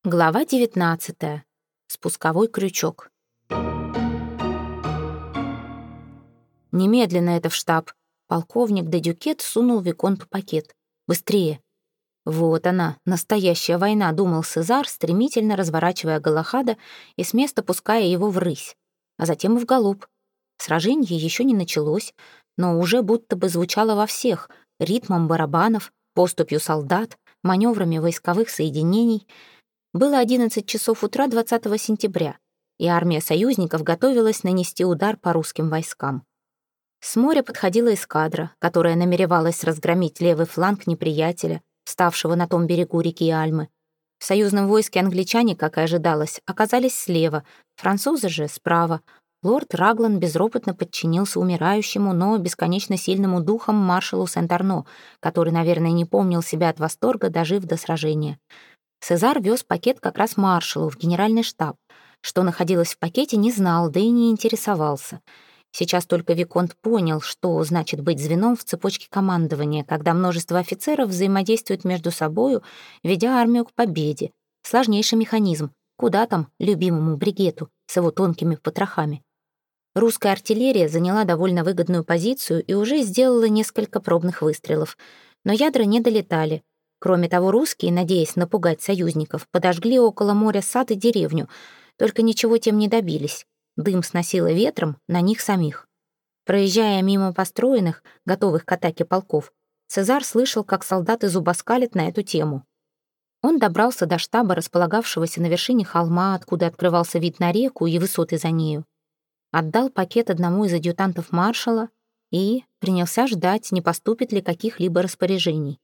Глава 19. Спусковой крючок. «Немедленно это в штаб». Полковник де Дюкет сунул виконту пакет. «Быстрее!» «Вот она, настоящая война», — думал Сезар, стремительно разворачивая Галахада и с места пуская его врысь, а затем и вгалоп. Сражение еще не началось, но уже будто бы звучало во всех — ритмом барабанов, поступью солдат, маневрами войсковых соединений. Было 11 часов утра 20 сентября, и армия союзников готовилась нанести удар по русским войскам. С моря подходила эскадра, которая намеревалась разгромить левый фланг неприятеля, вставшего на том берегу реки Альмы. В союзном войске англичане, как и ожидалось, оказались слева, французы же справа. Лорд Раглан безропотно подчинился умирающему, но бесконечно сильному духом маршалу Сент-Арно, который, наверное, не помнил себя от восторга, дожив до сражения. Сезар вез пакет как раз маршалу в генеральный штаб. Что находилось в пакете, не знал, да и не интересовался. Сейчас только виконт понял, что значит быть звеном в цепочке командования, когда множество офицеров взаимодействуют между собою, ведя армию к победе. Сложнейший механизм. Куда там любимому бригету с его тонкими потрохами? Русская артиллерия заняла довольно выгодную позицию и уже сделала несколько пробных выстрелов. Но ядра не долетали. Кроме того, русские, надеясь напугать союзников, подожгли около моря сад и деревню, только ничего тем не добились. Дым сносило ветром на них самих. Проезжая мимо построенных, готовых к атаке полков, Сезар слышал, как солдаты зубоскалят на эту тему. Он добрался до штаба, располагавшегося на вершине холма, откуда открывался вид на реку и высоты за нею. Отдал пакет одному из адъютантов маршала и принялся ждать, не поступит ли каких-либо распоряжений.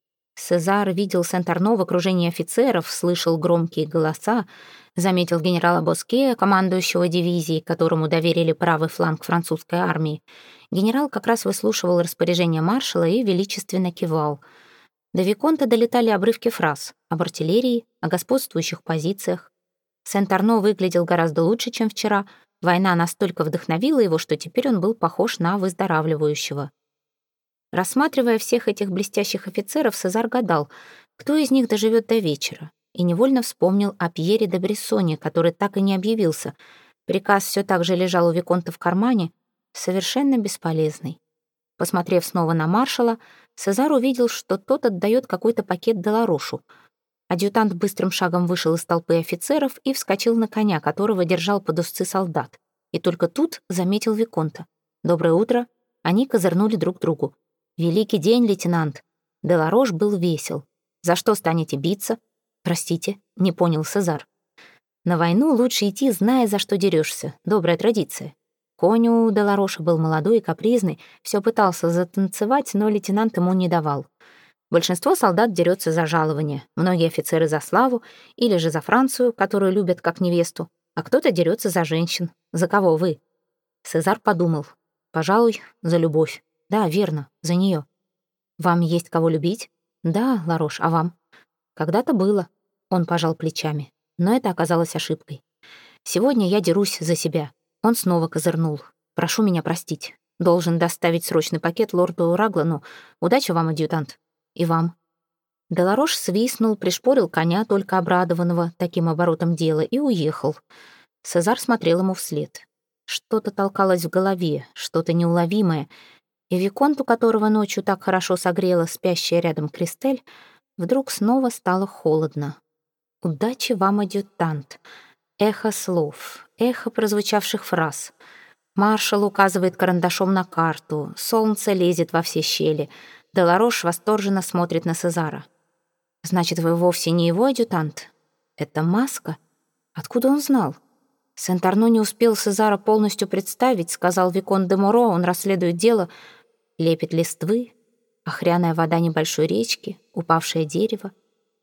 Сезар видел Сент-Арно в окружении офицеров, слышал громкие голоса, заметил генерала Боске, командующего дивизией, которому доверили правый фланг французской армии. Генерал как раз выслушивал распоряжение маршала и величественно кивал. До виконта долетали обрывки фраз об артиллерии, о господствующих позициях. Сент-Арно выглядел гораздо лучше, чем вчера. Война настолько вдохновила его, что теперь он был похож на выздоравливающего. Рассматривая всех этих блестящих офицеров, Сезар гадал, кто из них доживет до вечера, и невольно вспомнил о Пьере де Брессоне, который так и не объявился. Приказ все так же лежал у виконта в кармане, совершенно бесполезный. Посмотрев снова на маршала, Сезар увидел, что тот отдает какой-то пакет Деларошу. Адъютант быстрым шагом вышел из толпы офицеров и вскочил на коня, которого держал под узцы солдат. И только тут заметил виконта. «Доброе утро». Они козырнули друг другу. «Великий день, лейтенант». Деларош был весел. «За что станете биться?» «Простите», — не понял Сезар. «На войну лучше идти, зная, за что дерешься. Добрая традиция». Конь у Делароша был молодой и капризный, все пытался затанцевать, но лейтенант ему не давал. Большинство солдат дерется за жалование, многие офицеры за славу или же за Францию, которую любят как невесту, а кто-то дерется за женщин. За кого вы? Сезар подумал. Пожалуй, за любовь. Да, верно, за нее. Вам есть кого любить? Да, Ларош, а вам? Когда-то было. Он пожал плечами, но это оказалось ошибкой. Сегодня я дерусь за себя. Он снова козырнул. Прошу меня простить. Должен доставить срочный пакет лорду Раглану. Удачи вам, адъютант. И вам. Деларош свистнул, пришпорил коня, только обрадованного таким оборотом дела, и уехал. Сезар смотрел ему вслед. Что-то толкалось в голове, что-то неуловимое, и виконту, которого ночью так хорошо согрела спящая рядом Кристель, вдруг снова стало холодно. «Удачи вам, адъютант!» Эхо слов, эхо прозвучавших фраз. Маршал указывает карандашом на карту, солнце лезет во все щели. Деларош восторженно смотрит на Сезара. «Значит, вы вовсе не его адъютант? Это маска? Откуда он знал?» Сент-Арно не успел Сезара полностью представить, сказал виконт де Моро, он расследует дело. Лепет листвы, охряная вода небольшой речки, упавшее дерево.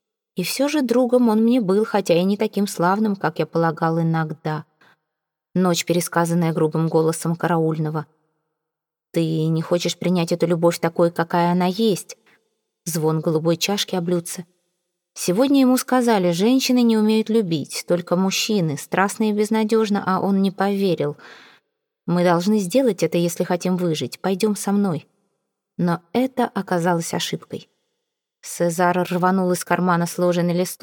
И все же другом он мне был, хотя и не таким славным, как я полагал иногда. Ночь, пересказанная грубым голосом караульного. «Ты не хочешь принять эту любовь такой, какая она есть?» Звон голубой чашки об блюдце. Сегодня ему сказали, женщины не умеют любить, только мужчины, страстно и безнадежно, а он не поверил. Мы должны сделать это, если хотим выжить. Пойдем со мной. Но это оказалось ошибкой. Сезар рванул из кармана сложенный листок,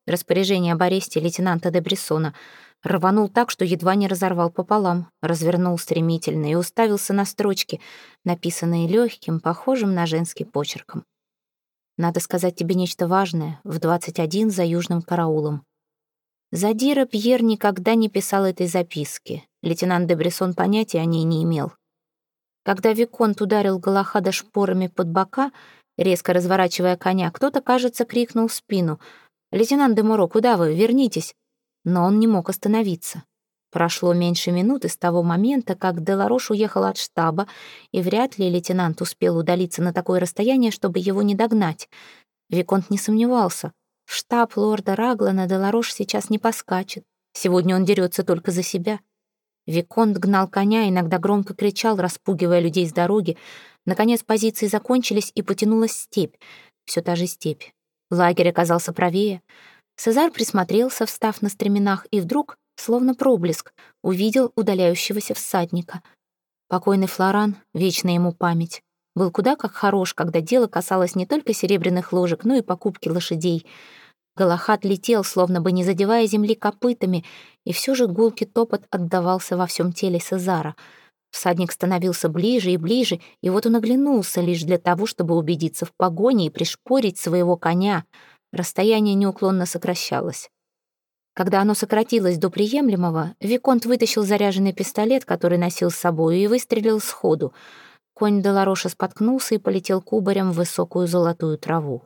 Распоряжение об аресте лейтенанта де Брессона. Рванул так, что едва не разорвал пополам, развернул стремительно и уставился на строчки, написанные легким, похожим на женский почерком. «Надо сказать тебе нечто важное. В 21 за южным караулом». Задира Пьер никогда не писал этой записки. Лейтенант де Брессон понятия о ней не имел. Когда виконт ударил Галахада шпорами под бока, резко разворачивая коня, кто-то, кажется, крикнул в спину: «Лейтенант де Моро, куда вы? Вернитесь!» Но он не мог остановиться. Прошло меньше минуты с того момента, как Деларош уехал от штаба, и вряд ли лейтенант успел удалиться на такое расстояние, чтобы его не догнать. Виконт не сомневался. В штаб лорда Раглана Деларош сейчас не поскачет. Сегодня он дерется только за себя. Виконт гнал коня, иногда громко кричал, распугивая людей с дороги. Наконец позиции закончились, и потянулась степь. Все та же степь. Лагерь оказался правее. Сезар присмотрелся, встав на стременах, и вдруг, словно проблеск, увидел удаляющегося всадника. Покойный Флоран, вечная ему память, был куда как хорош, когда дело касалось не только серебряных ложек, но и покупки лошадей. Галахад летел, словно бы не задевая земли копытами, и все же гулкий топот отдавался во всем теле Сезара. Всадник становился ближе и ближе, и вот он оглянулся лишь для того, чтобы убедиться в погоне и пришпорить своего коня. Расстояние неуклонно сокращалось. Когда оно сократилось до приемлемого, виконт вытащил заряженный пистолет, который носил с собой, и выстрелил сходу. Конь Делароша споткнулся и полетел кубарем в высокую золотую траву.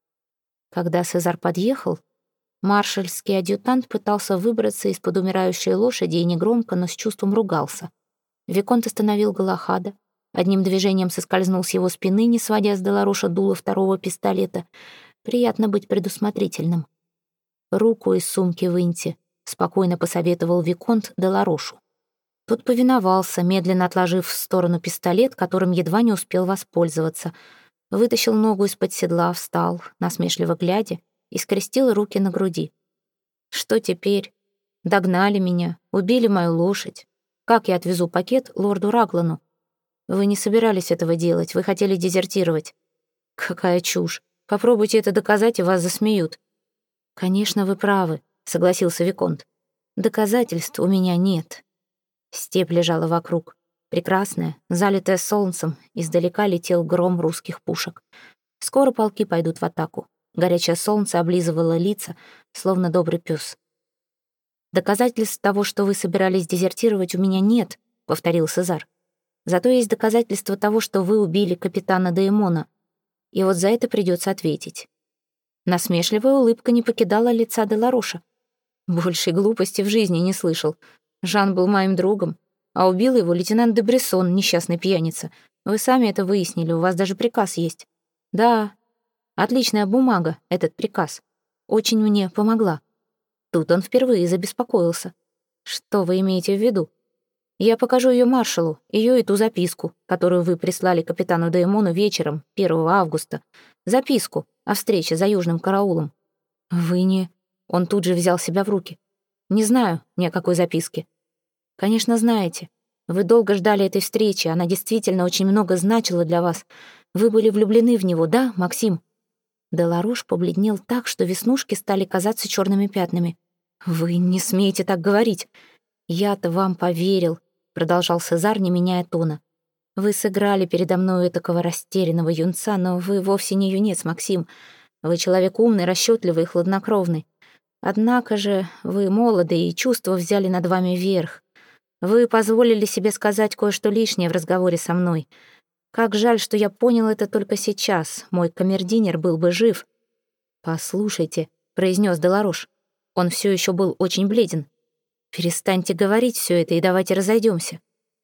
Когда Сезар подъехал, маршальский адъютант пытался выбраться из-под умирающей лошади и негромко, но с чувством ругался. Виконт остановил Галахада, одним движением соскользнул с его спины, не сводя с Делароша дула второго пистолета. Приятно быть предусмотрительным. «Руку из сумки выньте», — спокойно посоветовал виконт Деларошу. Тот повиновался, медленно отложив в сторону пистолет, которым едва не успел воспользоваться. Вытащил ногу из-под седла, встал, насмешливо глядя, и скрестил руки на груди. «Что теперь? Догнали меня, убили мою лошадь. Как я отвезу пакет лорду Раглану? Вы не собирались этого делать, вы хотели дезертировать. Какая чушь. Попробуйте это доказать, и вас засмеют». «Конечно, вы правы», — согласился виконт. «Доказательств у меня нет». Степь лежала вокруг. Прекрасная, залитая солнцем, издалека летел гром русских пушек. Скоро полки пойдут в атаку. Горячее солнце облизывало лица, словно добрый пес. «Доказательств того, что вы собирались дезертировать, у меня нет», — повторил Сезар. «Зато есть доказательства того, что вы убили капитана Деймона. И вот за это придется ответить». Насмешливая улыбка не покидала лица Делароша. «Большей глупости в жизни не слышал. Жан был моим другом, а убил его лейтенант де Брессон, несчастный пьяница. Вы сами это выяснили, у вас даже приказ есть». «Да, отличная бумага, этот приказ. Очень мне помогла». Тут он впервые забеспокоился. «Что вы имеете в виду?» «Я покажу ее маршалу, ее и ту записку, которую вы прислали капитану Деймону вечером 1 августа. Записку о встрече за южным караулом». «Вы не...» Он тут же взял себя в руки. «Не знаю ни о какой записке». «Конечно, знаете. Вы долго ждали этой встречи, она действительно очень много значила для вас. Вы были влюблены в него, да, Максим?» Деларош побледнел так, что веснушки стали казаться черными пятнами. «Вы не смеете так говорить. Я-то вам поверил», — продолжал Сезар, не меняя тона. «Вы сыграли передо мной этакого растерянного юнца, но вы вовсе не юнец, Максим. Вы человек умный, расчетливый и хладнокровный. Однако же вы молоды, и чувства взяли над вами верх. Вы позволили себе сказать кое-что лишнее в разговоре со мной. Как жаль, что я понял это только сейчас. Мой камердинер был бы жив». «Послушайте», — произнес Деларош. Он все еще был очень бледен. «Перестаньте говорить все это и давайте разойдемся.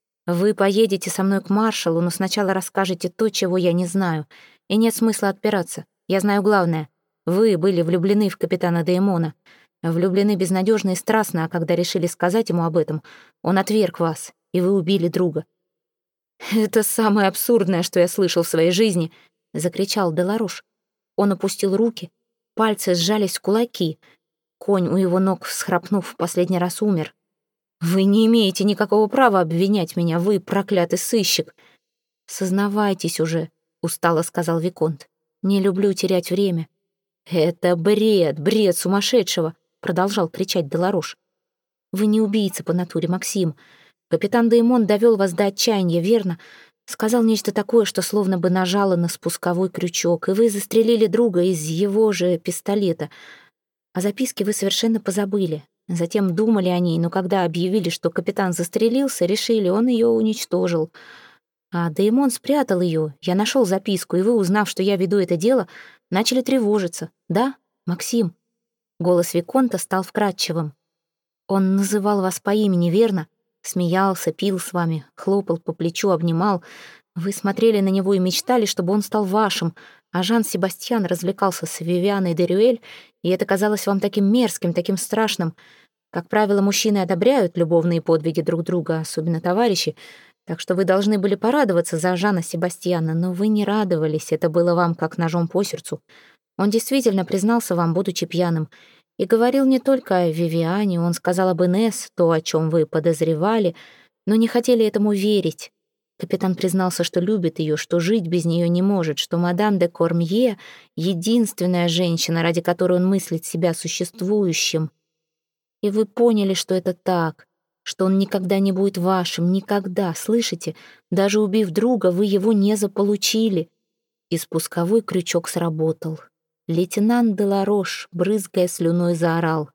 Вы поедете со мной к маршалу, но сначала расскажете то, чего я не знаю. И нет смысла отпираться. Я знаю главное. Вы были влюблены в капитана Деймона. Влюблены безнадежно и страстно, а когда решили сказать ему об этом, он отверг вас, и вы убили друга». «Это самое абсурдное, что я слышал в своей жизни», — закричал Деларош. Он опустил руки, пальцы сжались в кулаки. Конь у его ног, всхрапнув, в последний раз умер. «Вы не имеете никакого права обвинять меня, вы проклятый сыщик». «Сознавайтесь уже», — устало сказал виконт. «Не люблю терять время. «Это бред, бред сумасшедшего!» — продолжал кричать Деларош. «Вы не убийца по натуре, Максим. Капитан Деймон довел вас до отчаяния, верно? Сказал нечто такое, что словно бы нажало на спусковой крючок, и вы застрелили друга из его же пистолета. О записке вы совершенно позабыли. Затем думали о ней, но когда объявили, что капитан застрелился, решили, он ее уничтожил. А Деймон спрятал ее. Я нашел записку, и вы, узнав, что я веду это дело, начали тревожиться. Да, Максим?» Голос виконта стал вкрадчивым. «Он называл вас по имени, верно? Смеялся, пил с вами, хлопал по плечу, обнимал. Вы смотрели на него и мечтали, чтобы он стал вашим, а Жан-Себастьян развлекался с Вивианой де Рюэль, и это казалось вам таким мерзким, таким страшным. Как правило, мужчины одобряют любовные подвиги друг друга, особенно товарищи, так что вы должны были порадоваться за Жана Себастьяна, но вы не радовались, это было вам как ножом по сердцу. Он действительно признался вам, будучи пьяным, и говорил не только о Вивиане, он сказал об Инесс, то, о чем вы подозревали, но не хотели этому верить. Капитан признался, что любит ее, что жить без нее не может, что мадам де Кормье — единственная женщина, ради которой он мыслит себя существующим. И вы поняли, что это так, что он никогда не будет вашим, никогда, слышите? Даже убив друга, вы его не заполучили. И спусковой крючок сработал. Лейтенант Деларош, брызгая слюной, заорал.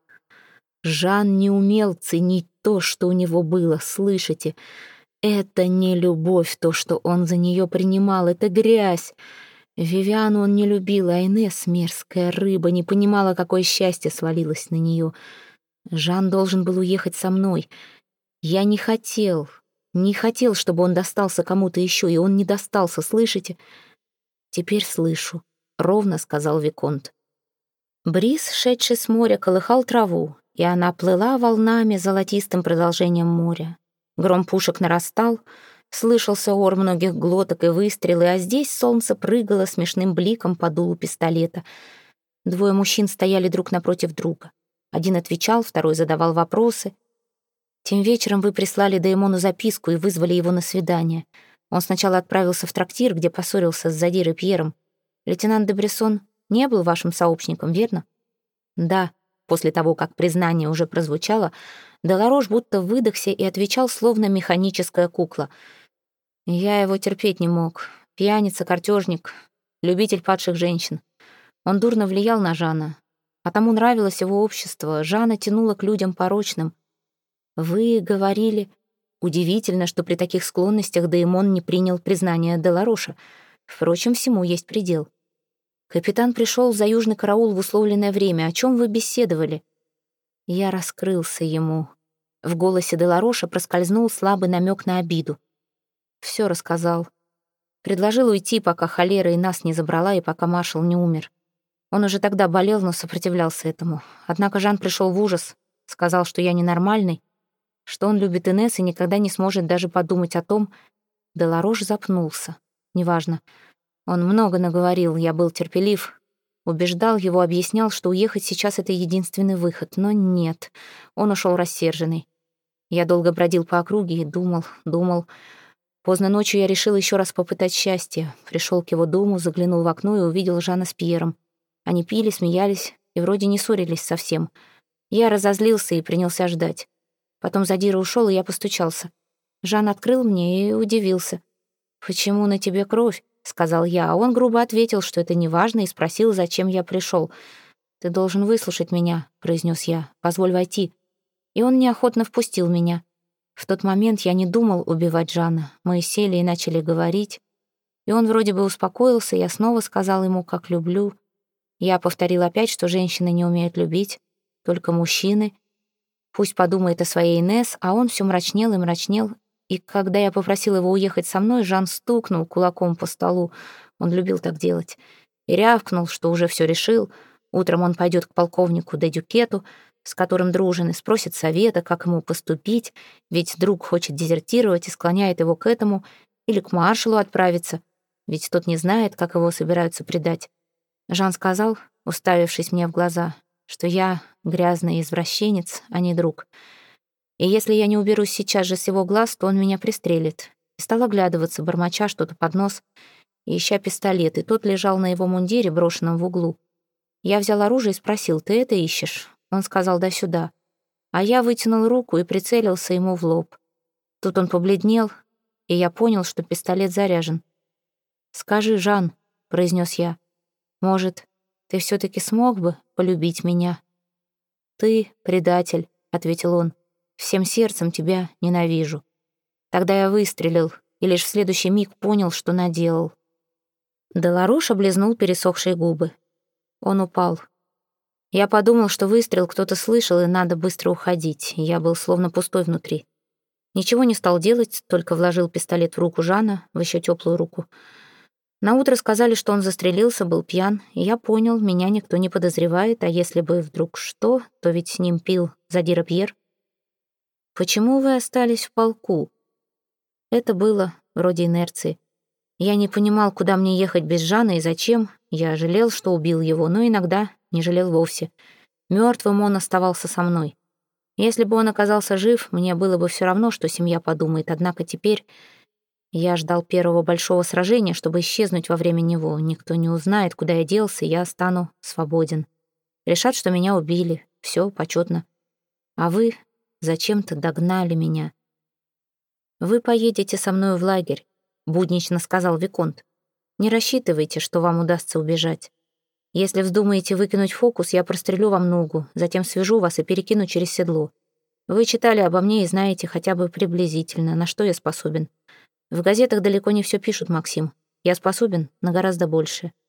Жан не умел ценить то, что у него было, слышите? Это не любовь, то, что он за нее принимал, это грязь. Вивиану он не любил, а Инесс, мерзкая рыба, не понимала, какое счастье свалилось на нее. Жан должен был уехать со мной. Я не хотел, чтобы он достался кому-то еще, и он не достался, слышите? Теперь слышу. — ровно сказал виконт. Бриз, шедший с моря, колыхал траву, и она плыла волнами золотистым продолжением моря. Гром пушек нарастал, слышался ор многих глоток и выстрелы, а здесь солнце прыгало смешным бликом по дулу пистолета. Двое мужчин стояли друг напротив друга. Один отвечал, второй задавал вопросы. Тем вечером вы прислали Деймону записку и вызвали его на свидание. Он сначала отправился в трактир, где поссорился с Задирой Пьером. Лейтенант де Брессон не был вашим сообщником, верно? Да, после того, как признание уже прозвучало, Деларош будто выдохся и отвечал, словно механическая кукла. Я его терпеть не мог. Пьяница, картежник, любитель падших женщин. Он дурно влиял на Жана, а тому нравилось его общество. Жана тянуло к людям порочным. Вы говорили... Удивительно, что при таких склонностях Деймон не принял признание Делароша. Впрочем, всему есть предел. Капитан пришел за южный караул в условленное время. О чем вы беседовали? Я раскрылся ему. В голосе Делароша проскользнул слабый намек на обиду. Все рассказал. Предложил уйти, пока холера и нас не забрала, и пока маршал не умер. Он уже тогда болел, но сопротивлялся этому. Однако Жан пришел в ужас. Сказал, что я ненормальный, что он любит Инесс и никогда не сможет даже подумать о том. Деларош запнулся. Неважно. Он много наговорил, я был терпелив. Убеждал его, объяснял, что уехать сейчас — это единственный выход. Но нет, он ушел рассерженный. Я долго бродил по округе и думал. Поздно ночью я решил еще раз попытать счастье. Пришел к его дому, заглянул в окно и увидел Жана с Пьером. Они пили, смеялись и вроде не ссорились совсем. Я разозлился и принялся ждать. Потом Задира ушел, и я постучался. Жан открыл мне и удивился. «Почему на тебе кровь?» — сказал я, а он грубо ответил, что это неважно, и спросил, зачем я пришел. «Ты должен выслушать меня», — произнес я. «Позволь войти». И он неохотно впустил меня. В тот момент я не думал убивать Жана. Мы сели и начали говорить. И он вроде бы успокоился, я снова сказал ему, как люблю. Я повторил опять, что женщины не умеют любить, только мужчины. Пусть подумает о своей Инесс, а он все мрачнел и мрачнел. И когда я попросил его уехать со мной, Жан стукнул кулаком по столу. Он любил так делать. И рявкнул, что уже все решил. Утром он пойдет к полковнику де Дюкету, с которым дружен, и спросит совета, как ему поступить, ведь друг хочет дезертировать и склоняет его к этому, или к маршалу отправиться, ведь тот не знает, как его собираются предать. Жан сказал, уставившись мне в глаза, что я грязный извращенец, а не друг. И если я не уберусь сейчас же с его глаз, то он меня пристрелит. И стал оглядываться, бормоча что-то под нос, и ища пистолет, и тот лежал на его мундире, брошенном в углу. Я взял оружие и спросил: «Ты это ищешь?» Он сказал: «Да сюда». А я вытянул руку и прицелился ему в лоб. Тут он побледнел, и я понял, что пистолет заряжен. «Скажи, Жан», — произнес я, — «может, ты все-таки смог бы полюбить меня?» «Ты предатель», — ответил он, — «всем сердцем тебя ненавижу». Тогда я выстрелил и лишь в следующий миг понял, что наделал. Деларош облизнул пересохшие губы. Он упал. Я подумал, что выстрел кто-то слышал, и надо быстро уходить. Я был словно пустой внутри. Ничего не стал делать, только вложил пистолет в руку Жана, в еще теплую руку. Наутро сказали, что он застрелился, был пьян, и я понял, меня никто не подозревает, а если бы вдруг что, то ведь с ним пил Задира Пьер. «Почему вы остались в полку?» Это было вроде инерции. Я не понимал, куда мне ехать без Жана и зачем. Я жалел, что убил его, но иногда не жалел вовсе. Мертвым он оставался со мной. Если бы он оказался жив, мне было бы все равно, что семья подумает. Однако теперь я ждал первого большого сражения, чтобы исчезнуть во время него. Никто не узнает, куда я делся, и я стану свободен. Решат, что меня убили. Все почетно. А вы зачем-то догнали меня. «Вы поедете со мной в лагерь», — буднично сказал виконт. «Не рассчитывайте, что вам удастся убежать. Если вздумаете выкинуть фокус, я прострелю вам ногу, затем свяжу вас и перекину через седло. Вы читали обо мне и знаете хотя бы приблизительно, на что я способен. В газетах далеко не все пишут, Максим. Я способен на гораздо больше.